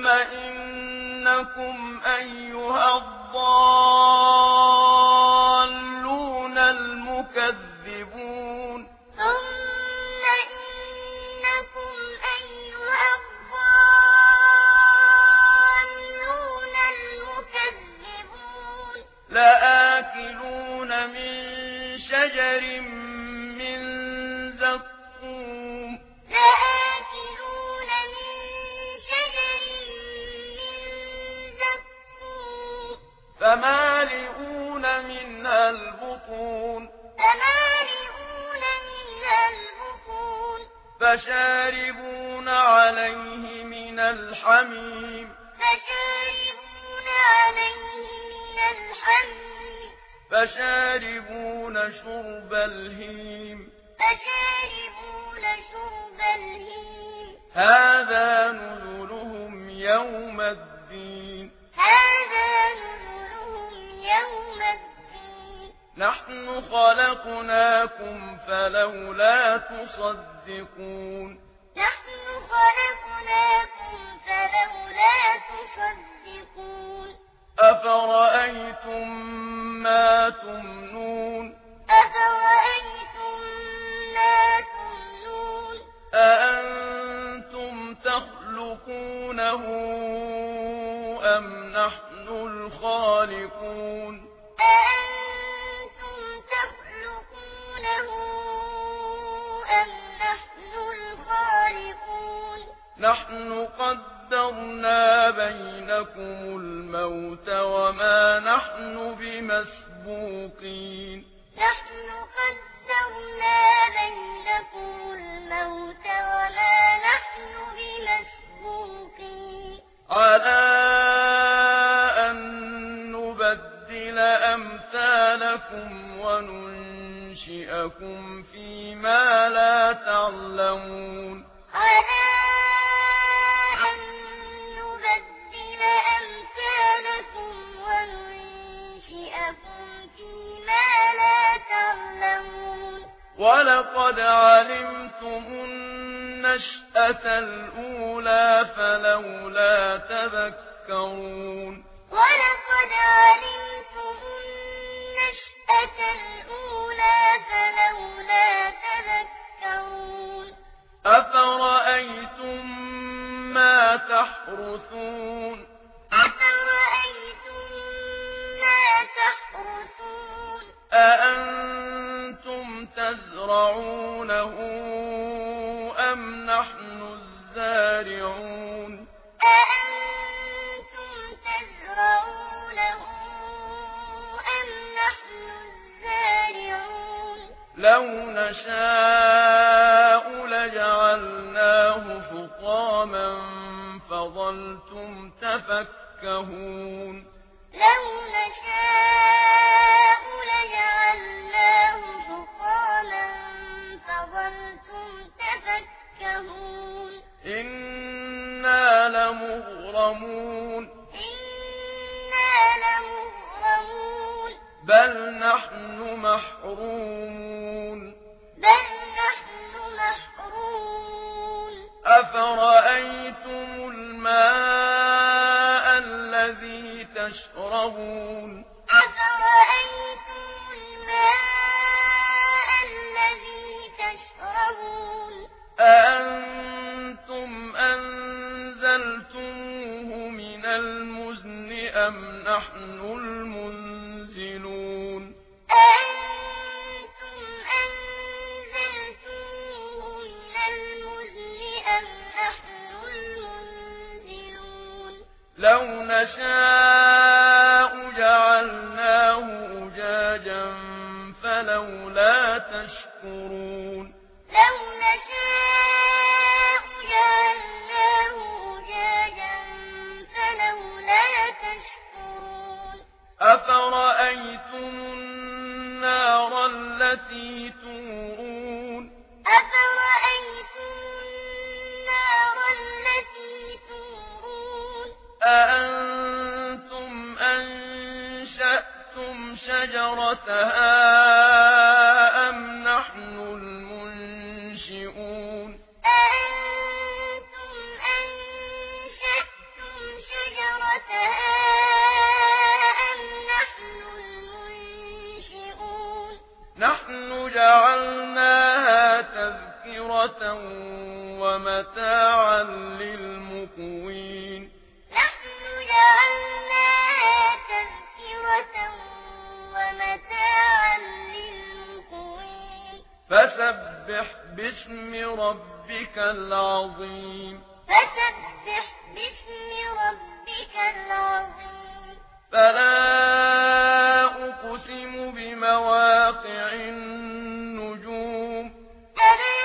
ثُمَّ إِنَّكُمْ أَيُّهَا الضَّالُّونَ الْمُكَذِّبُونَ ثُمَّ إِنَّكُمْ أَيُّهَا الضَّالُّونَ الْمُكَذِّبُونَ لَآكِلُونَ مِن شَجَرٍ مِّن زَقُّومٍ لَآكِلُونَ مِن شَجَرٍ مِّن زَقُّومٍ فَمَالِئُونَ مِنْهَا الْبُطُونَ فَمَالِئُونَ مِنْهَا الْبُطُونَ فَشَارِبُونَ عَلَيْهِ مِنَ الْحَمِيمِ فَشَارِبُونَ عَلَيْهِ مِنَ الْحَمِيمِ فَشَارِبُونَ شُرْبَ الْهِيمِ فَشَارِبُونَ شُرْبَ الْهِيمِ هَٰذَا نُزُلُهُمْ يَوْمَ الدِّينِ هَٰذَا نُزُلُهُمْ يَوْمَ الدِّينِ نَحْنُ خَلَقْنَاكُمْ فَلَوْلَا تُصَدِّقُونَ نَحْنُ خَلَقْنَاكُمْ فَلَوْلَا تُصَدِّقُونَ أَفَرَأَيْتُم مَّا تُمْنُونَ أَفَرَأَيْتُم مَّا تُمْنُونَ أَأَنتُمْ تَخْلُقُونَهُ أَمْ نَحْنُ الْخَالِقُونَ أَأَنتُمْ تَخْلُقُونَهُ أَمْ نَحْنُ الْخَالِقُونَ نَحْنُ قَدَّرْنَا بَيْنَكُمُ الْمَوْتَ وَمَا نَحْنُ بِمَسْبُوقِينَ نَحْنُ قَدَّرْنَا بَيْنَكُمُ الْمَوْتَ وَمَا نَحْنُ بِمَسْبُوقِينَ عَلَىٰ أَن نُّبَدِّلَ أَمْثَالَكُمْ وَنُنشِئَكُمْ فِي مَا لَا تَعْلَمُونَ عَلَىٰ أَن نُّبَدِّلَ أَمْثَالَكُمْ وَنُنشِئَكُمْ فِي مَا لَا تَعْلَمُونَ وَلَقَدْ عَلِمْتُمُ النَّشْأَةَ الْأُولَىٰ فَلَوْلَا تَذَكَّرُونَ وَلَقَدْ عَلِمْتُمُ النَّشْأَةَ الْأُولَىٰ فَلَوْلَا تَذَكَّرُونَ أَفَرَأَيْتُم مَّا تَحْرُثُونَ أَفَرَأَيْتُم مَّا تَحْرُثُونَ أَأَنتُمْ تَزْرَعُونَهُ أَمْ نَحْنُ الزَّارِعُونَ أَأَنتُمْ تَزْرَعُونَهُ أَمْ نَحْنُ الزَّارِعُونَ لَوْ نَشَاءُ لَجَعَلْنَاهُ حُطَامًا فَظَلْتُمْ تَفَكَّهُونَ لَوْ نَشَاءُ لَجَعَلْنَاهُ حُطَامًا فَظَلْتُمْ تَفَكَّهُونَ إِنَّا لَمُغْرَمُونَ إِنَّا لَمُغْرَمُونَ بَلْ نَحْنُ مَحْرُومُونَ بَلْ نَحْنُ مَحْرُومُونَ أَفَرَأَيْتُمُ الْمَاءَ الَّذِي تَشْرَبُونَ أَفَرَأَيْتُمُ الْمَاءَ الَّذِي تَشْرَبُونَ أَأَنتُمْ أَنزَلْتُمُوهُ مِنَ الْمُزْنِ أَمْ نَحْنُ الْمُنزِلُونَ أَأَنتُمْ أَنزَلْتُمُوهُ مِنَ الْمُزْنِ أَمْ نَحْنُ الْمُنزِلُونَ لَوْ نَشَاءُ جَعَلْنَاهُ أُجَاجًا فَلَوْلَا تَشْكُرُونَ لَوْ نَشَاءُ جَعَلْنَاهُ أُجَاجًا فَلَوْلَا تَشْكُرُونَ أَفَرَأَيْتُمُ النَّارَ الَّتِي تُورُونَ أَفَرَأَيْتُمُ النَّارَ الَّتِي تُورُونَ أَأَنتُمْ أَنشَأْتُمْ شَجَرَتَهَا أَمْ نَحْنُ الْمُنشِئُونَ أَأَنتُمْ أَنشَأْتُمْ باسم ربك العظيم فسبح باسم ربك العظيم فلا أقسم بمواقع النجوم فلا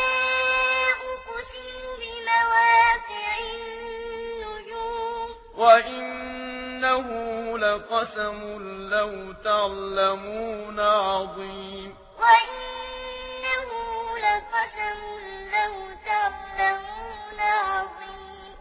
أقسم بمواقع النجوم وإنه لقسم لو تعلمون عظيم وإنه لقسم لو تعلمون عظيم